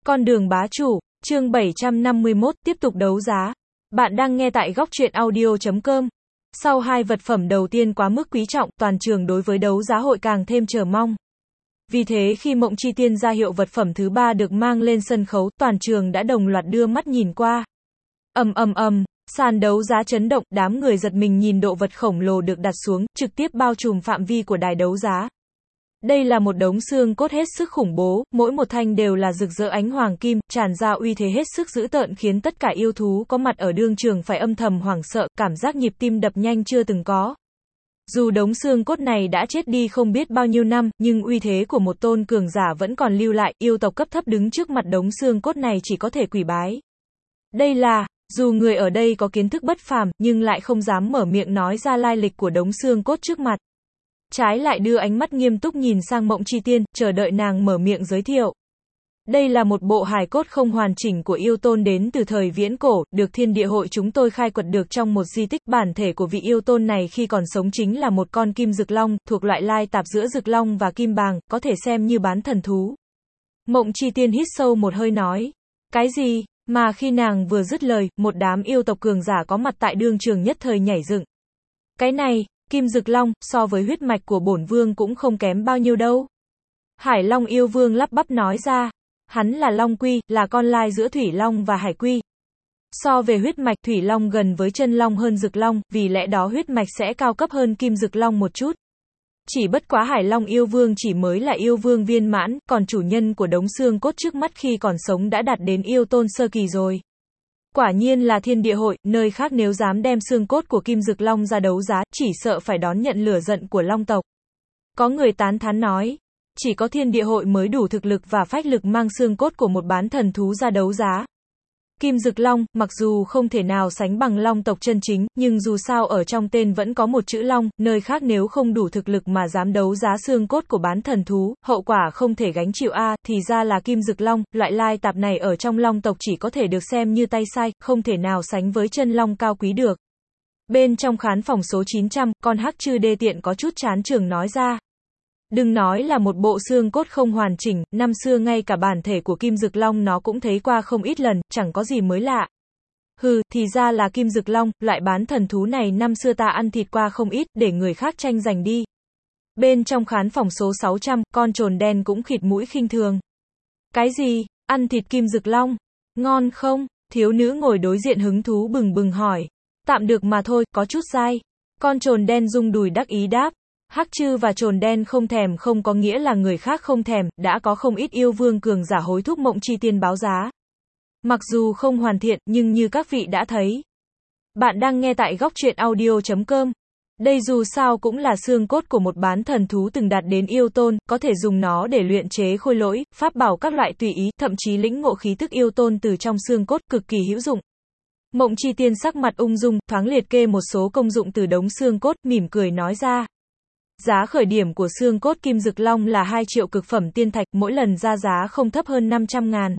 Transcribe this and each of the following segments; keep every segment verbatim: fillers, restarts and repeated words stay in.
Con đường bá chủ, chương bảy trăm năm mươi mốt, tiếp tục đấu giá. Bạn đang nghe tại góc truyện audio chấm com. Sau hai vật phẩm đầu tiên quá mức quý trọng, toàn trường đối với đấu giá hội càng thêm chờ mong. Vì thế khi Mộng Chi Tiên ra hiệu vật phẩm thứ ba được mang lên sân khấu, toàn trường đã đồng loạt đưa mắt nhìn qua. Ầm ầm ầm, sàn đấu giá chấn động, đám người giật mình nhìn độ vật khổng lồ được đặt xuống, trực tiếp bao trùm phạm vi của đài đấu giá. Đây là một đống xương cốt hết sức khủng bố, mỗi một thanh đều là rực rỡ ánh hoàng kim, tràn ra uy thế hết sức dữ tợn khiến tất cả yêu thú có mặt ở đương trường phải âm thầm hoảng sợ, cảm giác nhịp tim đập nhanh chưa từng có. Dù đống xương cốt này đã chết đi không biết bao nhiêu năm, nhưng uy thế của một tôn cường giả vẫn còn lưu lại, yêu tộc cấp thấp đứng trước mặt đống xương cốt này chỉ có thể quỳ bái. Đây là, dù người ở đây có kiến thức bất phàm, nhưng lại không dám mở miệng nói ra lai lịch của đống xương cốt trước mặt. Trái lại đưa ánh mắt nghiêm túc nhìn sang Mộng Chi Tiên, chờ đợi nàng mở miệng giới thiệu. Đây là một bộ hài cốt không hoàn chỉnh của yêu tôn đến từ thời viễn cổ, được thiên địa hội chúng tôi khai quật được trong một di tích. Bản thể của vị yêu tôn này khi còn sống chính là một con kim dực long, thuộc loại lai tạp giữa dực long và kim bàng, có thể xem như bán thần thú. Mộng Chi Tiên hít sâu một hơi nói. Cái gì? Mà khi nàng vừa dứt lời, một đám yêu tộc cường giả có mặt tại đương trường nhất thời nhảy dựng. Cái này, kim dực long, so với huyết mạch của bổn vương cũng không kém bao nhiêu đâu. Hải Long yêu vương lắp bắp nói ra. Hắn là Long Quy, là con lai giữa Thủy Long và Hải Quy. So về huyết mạch, Thủy Long gần với chân Long hơn Dực Long, vì lẽ đó huyết mạch sẽ cao cấp hơn Kim Dực Long một chút. Chỉ bất quá Hải Long yêu vương chỉ mới là yêu vương viên mãn, còn chủ nhân của đống xương cốt trước mắt khi còn sống đã đạt đến yêu tôn sơ kỳ rồi. Quả nhiên là thiên địa hội, nơi khác nếu dám đem xương cốt của Kim Dực Long ra đấu giá, chỉ sợ phải đón nhận lửa giận của Long tộc. Có người tán thán nói, chỉ có thiên địa hội mới đủ thực lực và phách lực mang xương cốt của một bán thần thú ra đấu giá. Kim Dực Long, mặc dù không thể nào sánh bằng Long tộc chân chính, nhưng dù sao ở trong tên vẫn có một chữ Long, nơi khác nếu không đủ thực lực mà dám đấu giá xương cốt của bán thần thú, hậu quả không thể gánh chịu a, à, thì ra là Kim Dực Long, loại lai tạp này ở trong Long tộc chỉ có thể được xem như tay sai, không thể nào sánh với chân Long cao quý được. Bên trong khán phòng số chín trăm, con hắc chư đê tiện có chút chán trường nói ra. Đừng nói là một bộ xương cốt không hoàn chỉnh, năm xưa ngay cả bản thể của Kim Dực Long nó cũng thấy qua không ít lần, chẳng có gì mới lạ. Hừ, thì ra là Kim Dực Long, loại bán thần thú này năm xưa ta ăn thịt qua không ít, để người khác tranh giành đi. Bên trong khán phòng số sáu trăm, con trồn đen cũng khịt mũi khinh thường. Cái gì? Ăn thịt Kim Dực Long? Ngon không? Thiếu nữ ngồi đối diện hứng thú bừng bừng hỏi. Tạm được mà thôi, có chút dai. Con trồn đen rung đùi đắc ý đáp. Hắc chư và trồn đen không thèm không có nghĩa là người khác không thèm, đã có không ít yêu vương cường giả hối thúc Mộng Chi Tiên báo giá. Mặc dù không hoàn thiện, nhưng như các vị đã thấy. Bạn đang nghe tại góc truyện audio chấm com. Đây dù sao cũng là xương cốt của một bán thần thú từng đạt đến yêu tôn, có thể dùng nó để luyện chế khôi lỗi, pháp bảo các loại tùy ý, thậm chí lĩnh ngộ khí tức yêu tôn từ trong xương cốt, cực kỳ hữu dụng. Mộng Chi Tiên sắc mặt ung dung, thoáng liệt kê một số công dụng từ đống xương cốt, mỉm cười nói ra. Giá khởi điểm của xương cốt Kim Dực Long là hai triệu cực phẩm tiên thạch, mỗi lần ra giá không thấp hơn năm trăm ngàn.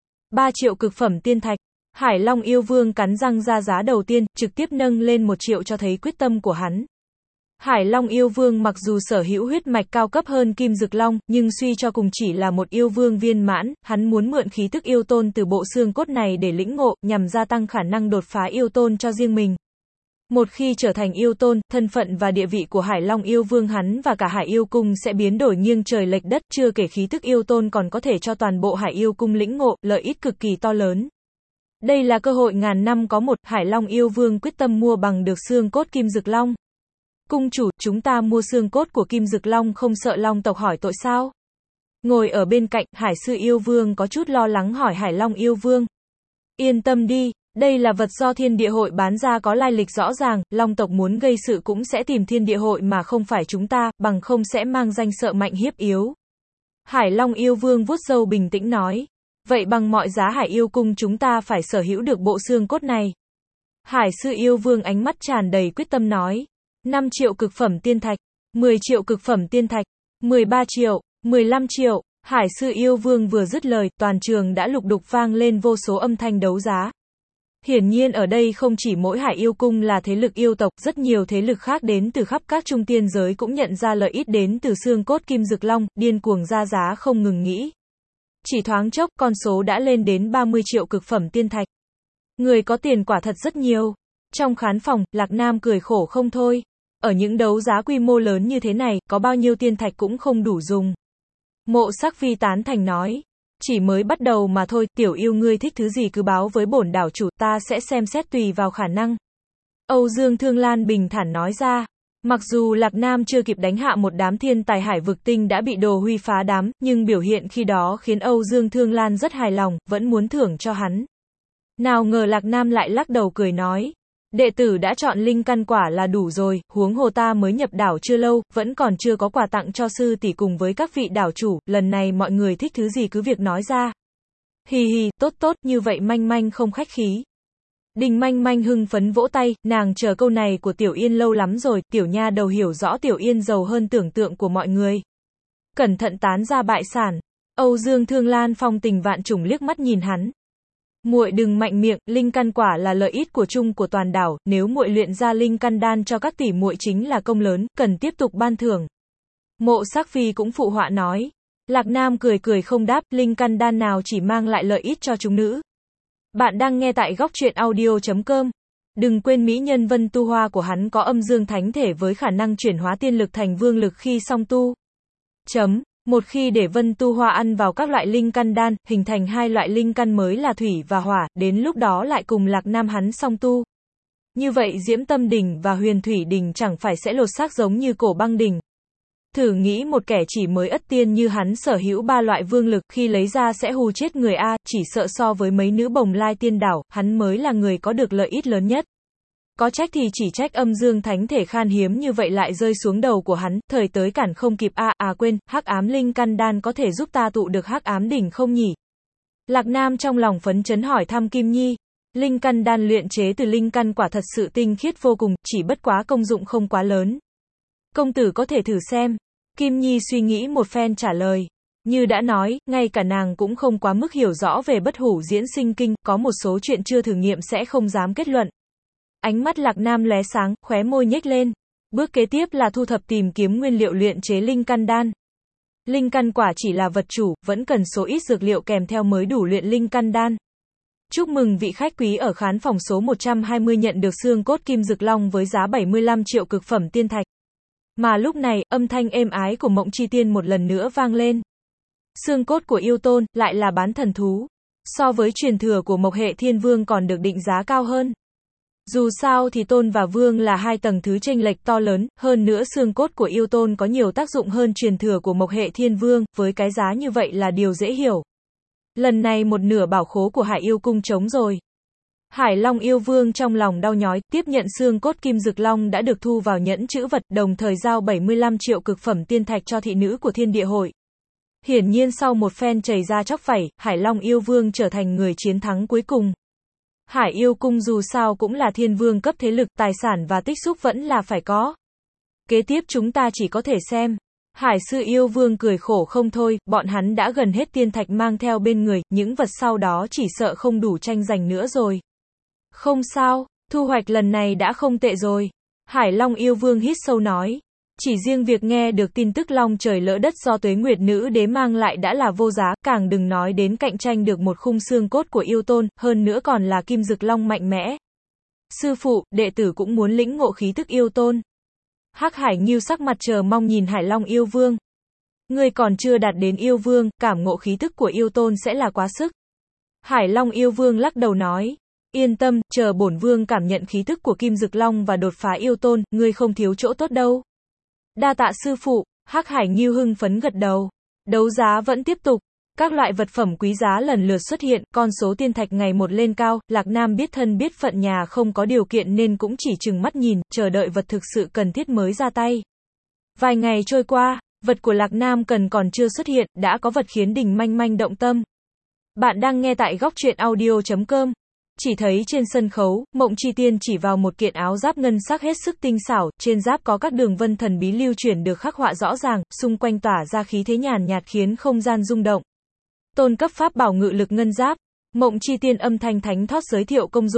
ba triệu cực phẩm tiên thạch. Hải Long yêu vương cắn răng ra giá đầu tiên, trực tiếp nâng lên một triệu cho thấy quyết tâm của hắn. Hải Long yêu vương mặc dù sở hữu huyết mạch cao cấp hơn Kim Dực Long, nhưng suy cho cùng chỉ là một yêu vương viên mãn, hắn muốn mượn khí tức yêu tôn từ bộ xương cốt này để lĩnh ngộ, nhằm gia tăng khả năng đột phá yêu tôn cho riêng mình. Một khi trở thành yêu tôn, thân phận và địa vị của Hải Long yêu vương hắn và cả Hải yêu cung sẽ biến đổi nghiêng trời lệch đất, chưa kể khí tức yêu tôn còn có thể cho toàn bộ Hải yêu cung lĩnh ngộ, lợi ích cực kỳ to lớn. Đây là cơ hội ngàn năm có một, Hải Long yêu vương quyết tâm mua bằng được xương cốt Kim Dực Long. Cung chủ, chúng ta mua xương cốt của Kim Dực Long không sợ Long tộc hỏi tội sao? Ngồi ở bên cạnh, Hải sư yêu vương có chút lo lắng hỏi Hải Long yêu vương. Yên tâm đi. Đây là vật do thiên địa hội bán ra có lai lịch rõ ràng, Long tộc muốn gây sự cũng sẽ tìm thiên địa hội mà không phải chúng ta, bằng không sẽ mang danh sợ mạnh hiếp yếu. Hải Long yêu vương vuốt râu bình tĩnh nói. Vậy bằng mọi giá Hải yêu cung chúng ta phải sở hữu được bộ xương cốt này. Hải sư yêu vương ánh mắt tràn đầy quyết tâm nói. năm triệu cực phẩm tiên thạch, mười triệu cực phẩm tiên thạch, mười ba triệu, mười lăm triệu. Hải sư yêu vương vừa dứt lời, toàn trường đã lục đục vang lên vô số âm thanh đấu giá. Hiển nhiên ở đây không chỉ mỗi Hải yêu cung là thế lực yêu tộc, rất nhiều thế lực khác đến từ khắp các trung tiên giới cũng nhận ra lợi ích đến từ xương cốt Kim Dực Long, điên cuồng ra giá không ngừng nghĩ. Chỉ thoáng chốc, con số đã lên đến ba mươi triệu cực phẩm tiên thạch. Người có tiền quả thật rất nhiều. Trong khán phòng, Lạc Nam cười khổ không thôi. Ở những đấu giá quy mô lớn như thế này, có bao nhiêu tiên thạch cũng không đủ dùng. Mộ Sắc Phi tán thành nói. Chỉ mới bắt đầu mà thôi, tiểu yêu ngươi thích thứ gì cứ báo với bổn đảo chủ, ta sẽ xem xét tùy vào khả năng. Âu Dương Thương Lan bình thản nói ra. Mặc dù Lạc Nam chưa kịp đánh hạ một đám thiên tài hải vực tinh đã bị Đồ Huy phá đám, nhưng biểu hiện khi đó khiến Âu Dương Thương Lan rất hài lòng, vẫn muốn thưởng cho hắn. Nào ngờ Lạc Nam lại lắc đầu cười nói. Đệ tử đã chọn linh căn quả là đủ rồi, huống hồ ta mới nhập đảo chưa lâu, vẫn còn chưa có quà tặng cho sư tỷ cùng với các vị đảo chủ, lần này mọi người thích thứ gì cứ việc nói ra. Hì hì, tốt tốt, như vậy Manh Manh không khách khí. Đình Manh Manh hưng phấn vỗ tay, nàng chờ câu này của Tiểu Yên lâu lắm rồi, tiểu nha đầu hiểu rõ Tiểu Yên giàu hơn tưởng tượng của mọi người. Cẩn thận tán ra bại sản. Âu Dương Thương Lan phong tình vạn trùng liếc mắt nhìn hắn. Muội đừng mạnh miệng, linh căn quả là lợi ích của chung của toàn đảo, nếu muội luyện ra linh căn đan cho các tỷ muội chính là công lớn, cần tiếp tục ban thưởng. Mộ Sắc Phi cũng phụ họa nói. Lạc Nam cười cười không đáp, linh căn đan nào chỉ mang lại lợi ích cho chúng nữ. Bạn đang nghe tại góc truyện audio chấm com. Đừng quên mỹ nhân Vân Tu Hoa của hắn có âm dương thánh thể với khả năng chuyển hóa tiên lực thành vương lực khi song tu. Chấm. Một khi để Vân Tu Hoa ăn vào các loại linh căn đan, hình thành hai loại linh căn mới là thủy và hỏa, đến lúc đó lại cùng Lạc Nam hắn song tu. Như vậy Diễm Tâm Đỉnh và Huyền Thủy Đỉnh chẳng phải sẽ lột xác giống như Cổ Băng Đỉnh. Thử nghĩ một kẻ chỉ mới ất tiên như hắn sở hữu ba loại vương lực khi lấy ra sẽ hù chết người a, chỉ sợ so với mấy nữ bồng lai tiên đảo, hắn mới là người có được lợi ích lớn nhất. Có trách thì chỉ trách âm dương thánh thể khan hiếm như vậy lại rơi xuống đầu của hắn, thời tới cản không kịp a, à, à quên, hắc ám linh căn đan có thể giúp ta tụ được hắc ám đỉnh không nhỉ? Lạc Nam trong lòng phấn chấn hỏi thăm Kim Nhi. Linh căn đan luyện chế từ linh căn quả thật sự tinh khiết vô cùng, chỉ bất quá công dụng không quá lớn. Công tử có thể thử xem. Kim Nhi suy nghĩ một phen trả lời. Như đã nói, ngay cả nàng cũng không quá mức hiểu rõ về bất hủ diễn sinh kinh, có một số chuyện chưa thử nghiệm sẽ không dám kết luận. Ánh mắt Lạc Nam lóe sáng, khóe môi nhếch lên. Bước kế tiếp là thu thập tìm kiếm nguyên liệu luyện chế linh căn đan. Linh căn quả chỉ là vật chủ, vẫn cần số ít dược liệu kèm theo mới đủ luyện linh căn đan. Chúc mừng vị khách quý ở khán phòng số một trăm hai mươi nhận được xương cốt kim dực long với giá bảy mươi lăm triệu cực phẩm tiên thạch. Mà lúc này, âm thanh êm ái của Mộng Chi Tiên một lần nữa vang lên. Xương cốt của yêu tôn, lại là bán thần thú. So với truyền thừa của Mộc Hệ Thiên Vương còn được định giá cao hơn. Dù sao thì tôn và vương là hai tầng thứ chênh lệch to lớn, hơn nữa xương cốt của yêu tôn có nhiều tác dụng hơn truyền thừa của Mộc Hệ Thiên Vương, với cái giá như vậy là điều dễ hiểu. Lần này một nửa bảo khố của Hải Yêu Cung trống rồi. Hải Long Yêu Vương trong lòng đau nhói, tiếp nhận xương cốt kim dực long đã được thu vào nhẫn chữ vật, đồng thời giao bảy mươi lăm triệu cực phẩm tiên thạch cho thị nữ của Thiên Địa Hội. Hiển nhiên sau một phen chảy ra chóc vảy, Hải Long Yêu Vương trở thành người chiến thắng cuối cùng. Hải Yêu Cung dù sao cũng là thiên vương cấp thế lực, tài sản và tích xúc vẫn là phải có. Kế tiếp chúng ta chỉ có thể xem. Hải Sư Yêu Vương cười khổ không thôi, bọn hắn đã gần hết tiên thạch mang theo bên người, những vật sau đó chỉ sợ không đủ tranh giành nữa rồi. Không sao, thu hoạch lần này đã không tệ rồi. Hải Long Yêu Vương hít sâu nói. Chỉ riêng việc nghe được tin tức long trời lỡ đất do Tuế Nguyệt Nữ Đế mang lại đã là vô giá, càng đừng nói đến cạnh tranh được một khung xương cốt của yêu tôn, hơn nữa còn là kim dực long mạnh mẽ. Sư phụ, đệ tử cũng muốn lĩnh ngộ khí thức yêu tôn. Hắc Hải Nghiêu sắc mặt chờ mong nhìn Hải Long Yêu Vương. Ngươi còn chưa đạt đến yêu vương, cảm ngộ khí thức của yêu tôn sẽ là quá sức. Hải Long Yêu Vương lắc đầu nói. Yên tâm, chờ bổn vương cảm nhận khí thức của kim dực long và đột phá yêu tôn, ngươi không thiếu chỗ tốt đâu. Đa tạ sư phụ, Hắc Hải Nghiêu hưng phấn gật đầu. Đấu giá vẫn tiếp tục. Các loại vật phẩm quý giá lần lượt xuất hiện, con số tiên thạch ngày một lên cao, Lạc Nam biết thân biết phận nhà không có điều kiện nên cũng chỉ chừng mắt nhìn, chờ đợi vật thực sự cần thiết mới ra tay. Vài ngày trôi qua, vật của Lạc Nam cần còn chưa xuất hiện, đã có vật khiến Đình Manh Manh động tâm. Bạn đang nghe tại góc truyện audio chấm com. Chỉ thấy trên sân khấu, Mộng Chi Tiên chỉ vào một kiện áo giáp ngân sắc hết sức tinh xảo, trên giáp có các đường vân thần bí lưu chuyển được khắc họa rõ ràng, xung quanh tỏa ra khí thế nhàn nhạt khiến không gian rung động. Tôn cấp pháp bảo ngự lực ngân giáp. Mộng Chi Tiên âm thanh thánh thót giới thiệu công dụng.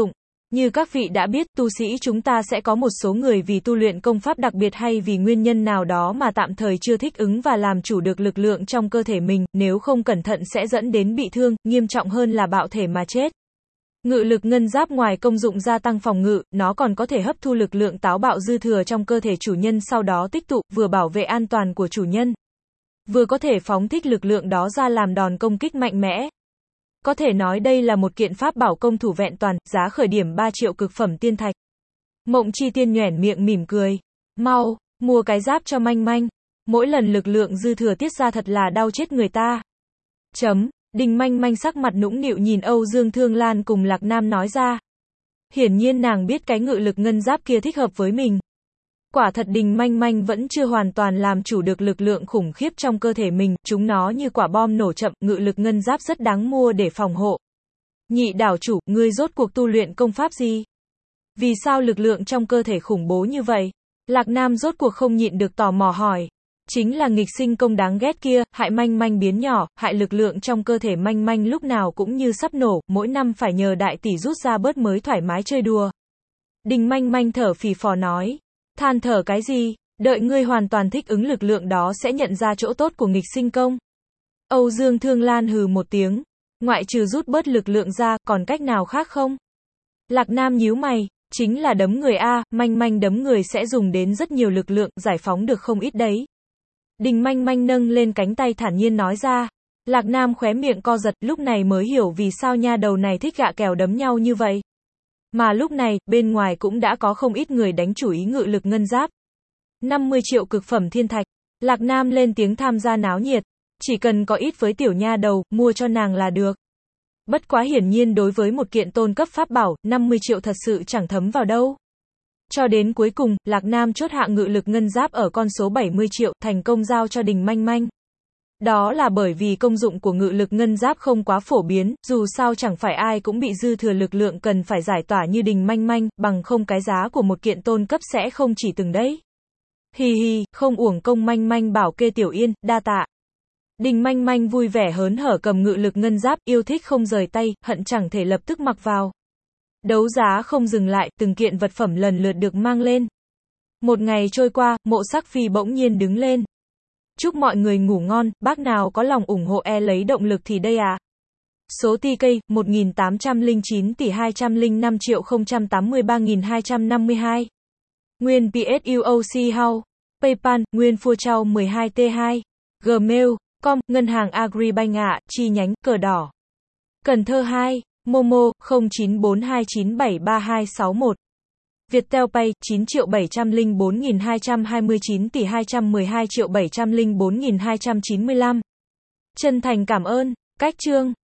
Như các vị đã biết, tu sĩ chúng ta sẽ có một số người vì tu luyện công pháp đặc biệt hay vì nguyên nhân nào đó mà tạm thời chưa thích ứng và làm chủ được lực lượng trong cơ thể mình, nếu không cẩn thận sẽ dẫn đến bị thương, nghiêm trọng hơn là bạo thể mà chết. Ngự lực ngân giáp ngoài công dụng gia tăng phòng ngự, nó còn có thể hấp thu lực lượng táo bạo dư thừa trong cơ thể chủ nhân sau đó tích tụ, vừa bảo vệ an toàn của chủ nhân, vừa có thể phóng thích lực lượng đó ra làm đòn công kích mạnh mẽ. Có thể nói đây là một kiện pháp bảo công thủ vẹn toàn, giá khởi điểm ba triệu cực phẩm tiên thạch. Mộng Chi Tiên nhoẻn miệng mỉm cười. Mau, mua cái giáp cho manh manh. Mỗi lần lực lượng dư thừa tiết ra thật là đau chết người ta. Chấm, Đình manh manh sắc mặt nũng nịu nhìn Âu Dương Thương Lan cùng Lạc Nam nói ra. Hiển nhiên nàng biết cái ngự lực ngân giáp kia thích hợp với mình. Quả thật Đình manh manh vẫn chưa hoàn toàn làm chủ được lực lượng khủng khiếp trong cơ thể mình, chúng nó như quả bom nổ chậm, ngự lực ngân giáp rất đáng mua để phòng hộ. Nhị đảo chủ, ngươi rốt cuộc tu luyện công pháp gì? Vì sao lực lượng trong cơ thể khủng bố như vậy? Lạc Nam rốt cuộc không nhịn được tò mò hỏi. Chính là nghịch sinh công đáng ghét kia, hại manh manh biến nhỏ, hại lực lượng trong cơ thể manh manh lúc nào cũng như sắp nổ, mỗi năm phải nhờ đại tỷ rút ra bớt mới thoải mái chơi đùa. Đình manh manh thở phì phò nói. Than thở cái gì, đợi ngươi hoàn toàn thích ứng lực lượng đó sẽ nhận ra chỗ tốt của nghịch sinh công. Âu Dương Thương Lan hừ một tiếng, ngoại trừ rút bớt lực lượng ra, còn cách nào khác không? Lạc Nam nhíu mày, chính là đấm người a, manh manh đấm người sẽ dùng đến rất nhiều lực lượng, giải phóng được không ít đấy. Đình manh manh nâng lên cánh tay thản nhiên nói ra. Lạc Nam khóe miệng co giật, lúc này mới hiểu vì sao nha đầu này thích gạ kèo đấm nhau như vậy. Mà lúc này, bên ngoài cũng đã có không ít người đánh chủ ý ngự lực ngân giáp. năm mươi triệu cực phẩm thiên thạch. Lạc Nam lên tiếng tham gia náo nhiệt. Chỉ cần có ít với tiểu nha đầu, mua cho nàng là được. Bất quá hiển nhiên đối với một kiện tôn cấp pháp bảo, năm mươi triệu thật sự chẳng thấm vào đâu. Cho đến cuối cùng, Lạc Nam chốt hạ ngự lực ngân giáp ở con số bảy mươi triệu, thành công giao cho Đình manh manh. Đó là bởi vì công dụng của ngự lực ngân giáp không quá phổ biến, dù sao chẳng phải ai cũng bị dư thừa lực lượng cần phải giải tỏa như Đình manh manh, bằng không cái giá của một kiện tôn cấp sẽ không chỉ từng đấy. Hi hi, không uổng công manh manh bảo kê tiểu yên, đa tạ. Đình manh manh vui vẻ hớn hở cầm ngự lực ngân giáp, yêu thích không rời tay, hận chẳng thể lập tức mặc vào. Đấu giá không dừng lại, từng kiện vật phẩm lần lượt được mang lên. Một ngày trôi qua, Mộ Sắc Phi bỗng nhiên đứng lên. Chúc mọi người ngủ ngon, bác nào có lòng ủng hộ e lấy động lực thì đây à. Số tê ca, một nghìn tám trăm lẻ chín tỷ hai trăm lẻ năm triệu không trăm tám mươi ba nghìn hai trăm năm mươi hai. Nguyên pê ét u o xê House. PayPal, Nguyên Phua Trao mười hai T hai. Gmail, com, Ngân hàng Agribank ạ, chi nhánh, cờ đỏ. Cần Thơ hai. Momo, không chín bốn hai chín bảy ba hai sáu một. Viettel Pay, chín triệu bảy trăm lẻ bốn nghìn hai trăm hai mươi chín tỷ hai trăm mười hai triệu bảy trăm lẻ bốn nghìn hai trăm chín mươi lăm. Chân thành cảm ơn. Cách chương.